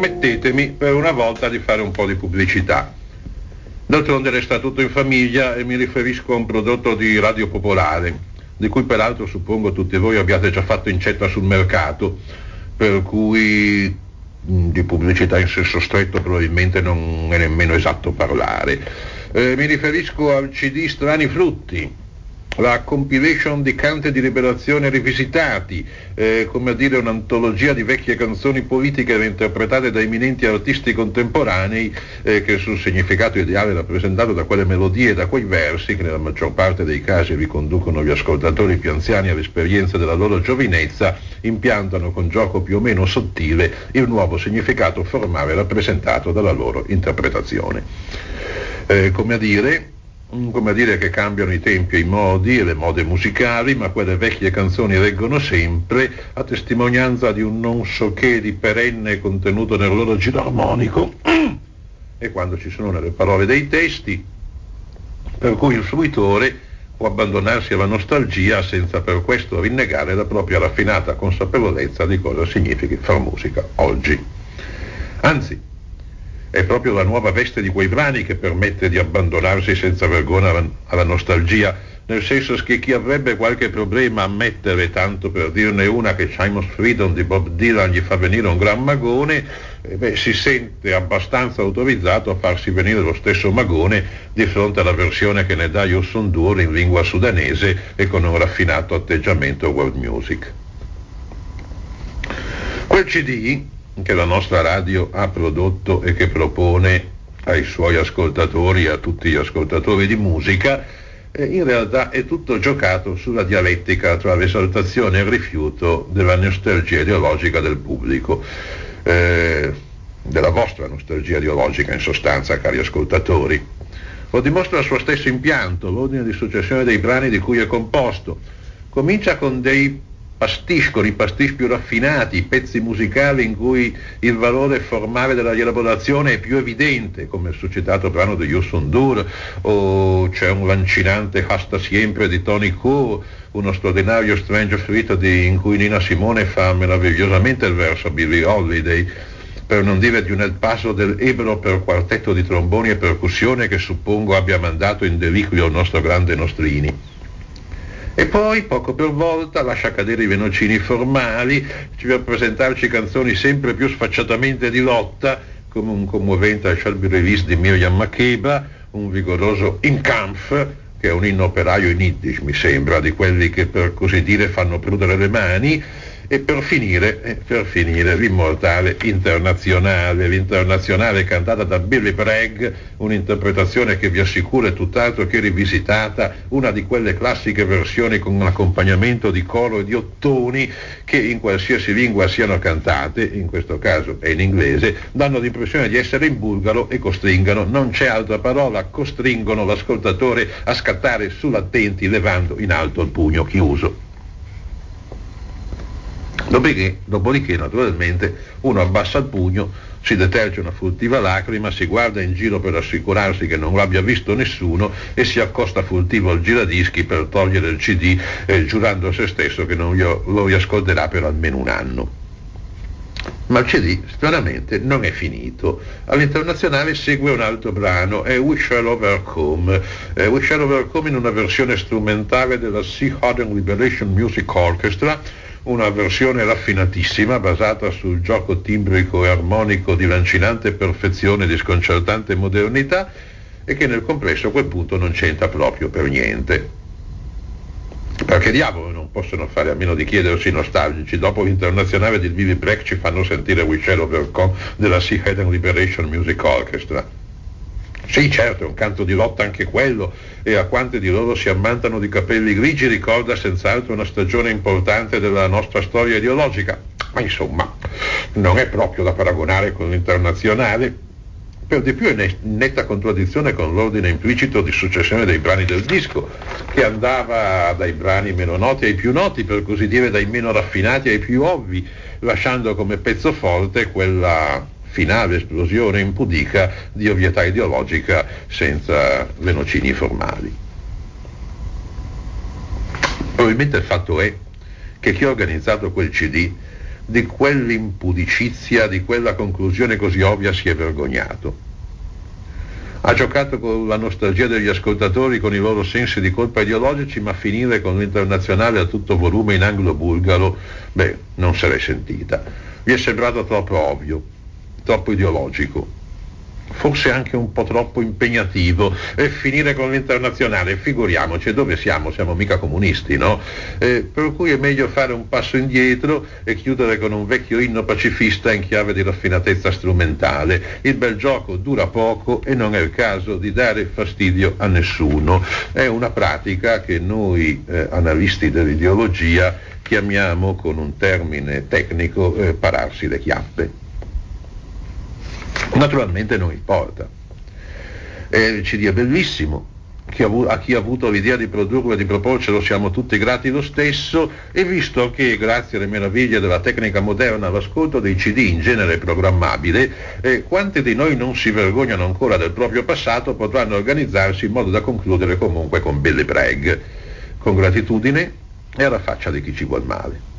permettetemi per una volta di fare un po' di pubblicità. D'altronde resta tutto in famiglia e mi riferisco a un prodotto di Radio Popolare, di cui peraltro suppongo tutti voi abbiate già fatto incetta sul mercato, per cui di pubblicità in senso stretto probabilmente non è nemmeno esatto parlare. Mi riferisco al CD Strani Frutti, la compilation di canti di liberazione rivisitati, come a dire un'antologia di vecchie canzoni politiche reinterpretate da eminenti artisti contemporanei, che sul significato ideale rappresentato da quelle melodie e da quei versi che nella maggior parte dei casi riconducono gli ascoltatori più anziani all'esperienza della loro giovinezza, impiantano con gioco più o meno sottile il nuovo significato formale rappresentato dalla loro interpretazione. Come a dire che cambiano i tempi e i modi e le mode musicali, ma quelle vecchie canzoni reggono sempre, a testimonianza di un non so che di perenne contenuto nel loro giro armonico e quando ci sono nelle parole dei testi, per cui il fruitore può abbandonarsi alla nostalgia senza per questo rinnegare la propria raffinata consapevolezza di cosa significhi far musica oggi. Anzi, è proprio la nuova veste di quei brani che permette di abbandonarsi senza vergogna alla nostalgia, nel senso che chi avrebbe qualche problema a mettere, tanto per dirne una, che Time of Freedom di Bob Dylan gli fa venire un gran magone, si sente abbastanza autorizzato a farsi venire lo stesso magone di fronte alla versione che ne dà Youssou N'Dour in lingua sudanese e con un raffinato atteggiamento world music. Quel CD che la nostra radio ha prodotto e che propone ai suoi ascoltatori e a tutti gli ascoltatori di musica, in realtà è tutto giocato sulla dialettica tra l'esaltazione e il rifiuto della nostalgia ideologica del pubblico, della vostra nostalgia ideologica in sostanza, cari ascoltatori. Lo dimostra il suo stesso impianto, l'ordine di successione dei brani di cui è composto. Comincia con dei con i pastiche più raffinati, pezzi musicali in cui il valore formale della rielaborazione è più evidente, come il suscitato brano di Youssou N'Dour, o c'è un lancinante Hasta Siempre di Tony Coe, uno straordinario Strange Fruit in cui Nina Simone fa meravigliosamente il verso a Billie Holiday, per non dire di un El Paso del Ebro per quartetto di tromboni e percussione che suppongo abbia mandato in deliquio il nostro grande Nostrini. E poi, poco per volta, lascia cadere i venocini formali, ci va presentarci canzoni sempre più sfacciatamente di lotta, come un commovente I Shall Be Released di Miriam Makeba, un vigoroso In Kampf, che è un inno operaio in Yiddish, mi sembra, di quelli che per così dire fanno prudere le mani, e per finire l'Immortale Internazionale cantata da Billy Bragg, un'interpretazione che vi assicuro è tutt'altro che rivisitata, una di quelle classiche versioni con un accompagnamento di coro e di ottoni che in qualsiasi lingua siano cantate, in questo caso è in inglese, danno l'impressione di essere in bulgaro e costringono, non c'è altra parola, costringono l'ascoltatore a scattare sull'attenti levando in alto il pugno chiuso. Dopodiché, naturalmente, uno abbassa il pugno, si deterge una furtiva lacrima, si guarda in giro per assicurarsi che non lo abbia visto nessuno e si accosta furtivo al giradischi per togliere il CD, giurando a se stesso che non lo riascolterà per almeno un anno. Ma il CD, stranamente, non è finito. All'Internazionale segue un altro brano, è We Shall Overcome. We Shall Overcome in una versione strumentale della Sea Hardened Liberation Music Orchestra, una versione raffinatissima basata sul gioco timbrico e armonico di lancinante perfezione e di sconcertante modernità e che nel complesso a quel punto non c'entra proprio per niente. Perché diavolo non possono fare a meno di chiedersi nostalgici, dopo l'Internazionale di Billy Bragg ci fanno sentire We Shall Overcome della Sea Hardened Liberation Music Orchestra. Sì, certo, è un canto di lotta anche quello, e a quanti di loro si ammantano di capelli grigi ricorda senz'altro una stagione importante della nostra storia ideologica, ma insomma non è proprio da paragonare con l'Internazionale, per di più è in netta contraddizione con l'ordine implicito di successione dei brani del disco, che andava dai brani meno noti ai più noti, per così dire dai meno raffinati ai più ovvi, lasciando come pezzo forte quella finale esplosione impudica di ovvietà ideologica senza venocini formali. Probabilmente il fatto è che chi ha organizzato quel CD di quell'impudicizia, di quella conclusione così ovvia si è vergognato. Ha giocato con la nostalgia degli ascoltatori, con i loro sensi di colpa ideologici, ma finire con l'Internazionale a tutto volume in anglo-bulgaro, non se l'è sentita. Gli è sembrato troppo ovvio, troppo ideologico, forse anche un po' troppo impegnativo, e finire con l'Internazionale, figuriamoci, dove siamo? Siamo mica comunisti, no? Per cui è meglio fare un passo indietro e chiudere con un vecchio inno pacifista in chiave di raffinatezza strumentale. Il bel gioco dura poco e non è il caso di dare fastidio a nessuno. È una pratica che noi analisti dell'ideologia chiamiamo, con un termine tecnico, pararsi le chiappe. Naturalmente non importa. Il CD è bellissimo, a chi ha avuto l'idea di produrlo e di proporcelo siamo tutti grati lo stesso, e visto che grazie alle meraviglie della tecnica moderna l'ascolto dei CD in genere è programmabile, quanti di noi non si vergognano ancora del proprio passato potranno organizzarsi in modo da concludere comunque con Billy Bragg, con gratitudine e alla faccia di chi ci vuol male.